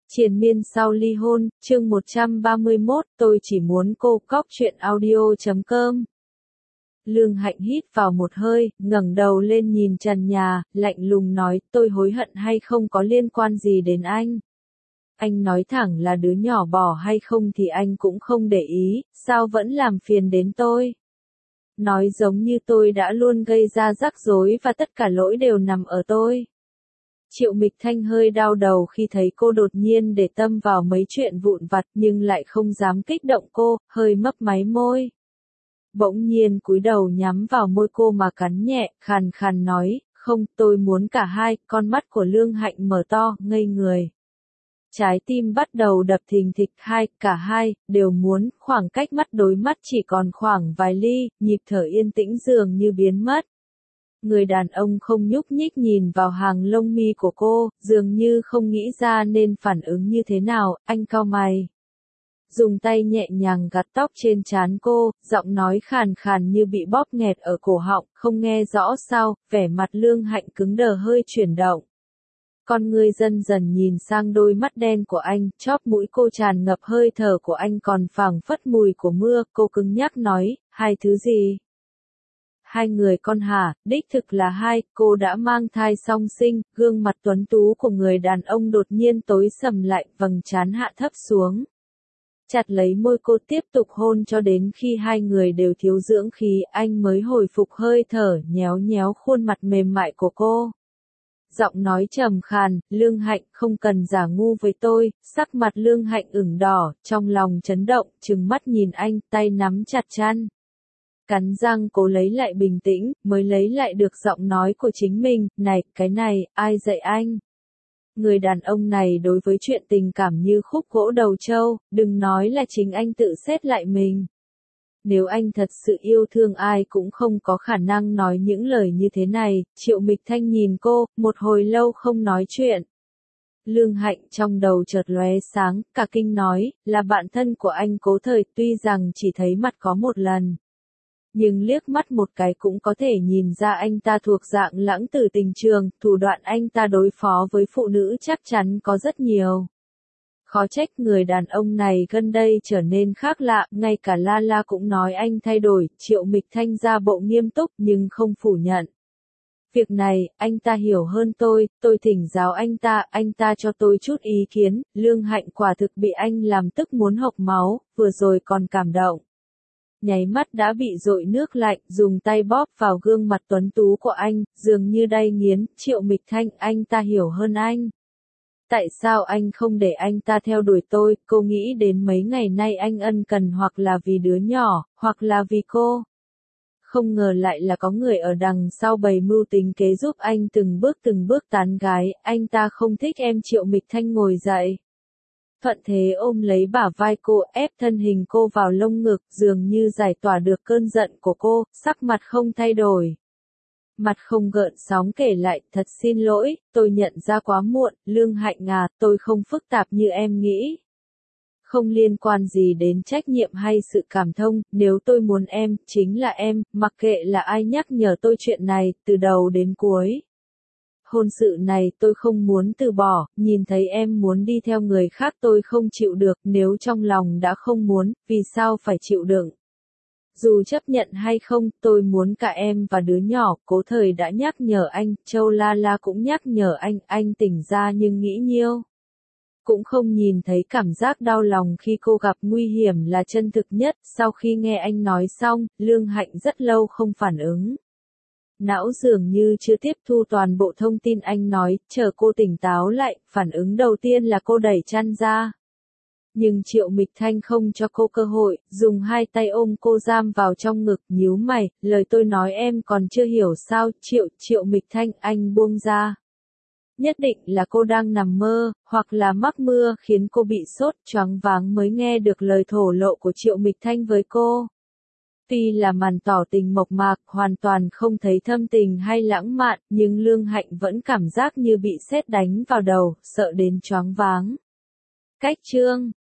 Triền miên sau ly hôn, chương 131, tôi chỉ muốn cô. Cóc truyện audio.com. Lương Hạnh hít vào một hơi, ngẩng đầu lên nhìn trần nhà, lạnh lùng nói, tôi hối hận hay không có liên quan gì đến anh. Anh nói thẳng là đứa nhỏ bỏ hay không thì anh cũng không để ý, sao vẫn làm phiền đến tôi. Nói giống như tôi đã luôn gây ra rắc rối và tất cả lỗi đều nằm ở tôi. Triệu Mịch Thanh hơi đau đầu khi thấy cô đột nhiên để tâm vào mấy chuyện vụn vặt nhưng lại không dám kích động cô, hơi mấp máy môi. Bỗng nhiên cúi đầu nhắm vào môi cô mà cắn nhẹ, khàn khàn nói, không, tôi muốn cả hai. Con mắt của Lương Hạnh mở to, ngây người. Trái tim bắt đầu đập thình thịch, cả hai, đều muốn. Khoảng cách mắt đối mắt chỉ còn khoảng vài ly, nhịp thở yên tĩnh dường như biến mất. Người đàn ông không nhúc nhích nhìn vào hàng lông mi của cô, dường như không nghĩ ra nên phản ứng như thế nào. Anh cau mày, dùng tay nhẹ nhàng gạt tóc trên trán cô, giọng nói khàn khàn như bị bóp nghẹt ở cổ họng, không nghe rõ sao. Vẻ mặt Lương Hạnh cứng đờ hơi chuyển động. Con người dần dần nhìn sang đôi mắt đen của anh, chóp mũi cô tràn ngập hơi thở của anh còn phảng phất mùi của mưa. Cô cứng nhắc nói, hai thứ gì? Hai người con hả? Đích thực là hai. Cô đã mang thai song sinh. Gương mặt tuấn tú của người đàn ông đột nhiên tối sầm lại, vầng trán hạ thấp xuống. Chặt lấy môi cô tiếp tục hôn cho đến khi hai người đều thiếu dưỡng khí, anh mới hồi phục hơi thở, nhéo nhéo khuôn mặt mềm mại của cô. Giọng nói trầm khàn, Lương Hạnh, không cần giả ngu với tôi. Sắc mặt Lương Hạnh ửng đỏ, trong lòng chấn động, trừng mắt nhìn anh, tay nắm chặt chăn. Cắn răng cố lấy lại bình tĩnh, mới lấy lại được giọng nói của chính mình, này, cái này, ai dạy anh? Người đàn ông này đối với chuyện tình cảm như khúc gỗ đầu trâu, đừng nói là chính anh tự xét lại mình. Nếu anh thật sự yêu thương ai cũng không có khả năng nói những lời như thế này. Triệu Mịch Thanh nhìn cô, một hồi lâu không nói chuyện. Lương Hạnh trong đầu chợt lóe sáng, cả kinh nói, là bạn thân của anh Cố Thời, tuy rằng chỉ thấy mặt có một lần. Nhưng liếc mắt một cái cũng có thể nhìn ra anh ta thuộc dạng lãng tử tình trường, thủ đoạn anh ta đối phó với phụ nữ chắc chắn có rất nhiều. Khó trách người đàn ông này gần đây trở nên khác lạ, ngay cả La La cũng nói anh thay đổi. Triệu Mịch Thanh ra bộ nghiêm túc nhưng không phủ nhận. Việc này, anh ta hiểu hơn tôi thỉnh giáo anh ta cho tôi chút ý kiến. Lương Hạnh quả thực bị anh làm tức muốn hộc máu, vừa rồi còn cảm động. Nháy mắt đã bị dội nước lạnh, dùng tay bóp vào gương mặt tuấn tú của anh, dường như đay nghiến. Triệu Mịch Thanh, anh ta hiểu hơn anh. Tại sao anh không để anh ta theo đuổi tôi? Cô nghĩ đến mấy ngày nay anh ân cần hoặc là vì đứa nhỏ, hoặc là vì cô. Không ngờ lại là có người ở đằng sau bày mưu tính kế giúp anh từng bước tán gái. Anh ta không thích em. Triệu Mịch Thanh ngồi dậy. Thuận thế ôm lấy bả vai cô, ép thân hình cô vào lông ngực, dường như giải tỏa được cơn giận của cô. Sắc mặt không thay đổi. Mặt không gợn sóng kể lại, thật xin lỗi, tôi nhận ra quá muộn. Lương Hạnh à, tôi không phức tạp như em nghĩ. Không liên quan gì đến trách nhiệm hay sự cảm thông, nếu tôi muốn em, chính là em, mặc kệ là ai nhắc nhở tôi chuyện này, từ đầu đến cuối. Hôn sự này tôi không muốn từ bỏ, nhìn thấy em muốn đi theo người khác tôi không chịu được, nếu trong lòng đã không muốn, vì sao phải chịu đựng? Dù chấp nhận hay không, tôi muốn cả em và đứa nhỏ. Cố Thời đã nhắc nhở anh, Châu La La cũng nhắc nhở anh tỉnh ra nhưng nghĩ nhiêu. Cũng không nhìn thấy cảm giác đau lòng khi cô gặp nguy hiểm là chân thực nhất. Sau khi nghe anh nói xong, Lương Hạnh rất lâu không phản ứng. Não dường như chưa tiếp thu toàn bộ thông tin anh nói, chờ cô tỉnh táo lại, phản ứng đầu tiên là cô đẩy chăn ra. Nhưng Triệu Mịch Thanh không cho cô cơ hội, dùng hai tay ôm cô giam vào trong ngực, nhíu mày, lời tôi nói em còn chưa hiểu sao? Triệu Mịch Thanh, anh buông ra. Nhất định là cô đang nằm mơ, hoặc là mắc mưa khiến cô bị sốt, choáng váng mới nghe được lời thổ lộ của Triệu Mịch Thanh với cô. Tuy là màn tỏ tình mộc mạc, hoàn toàn không thấy thâm tình hay lãng mạn, nhưng Lương Hạnh vẫn cảm giác như bị sét đánh vào đầu, sợ đến choáng váng. Cách chương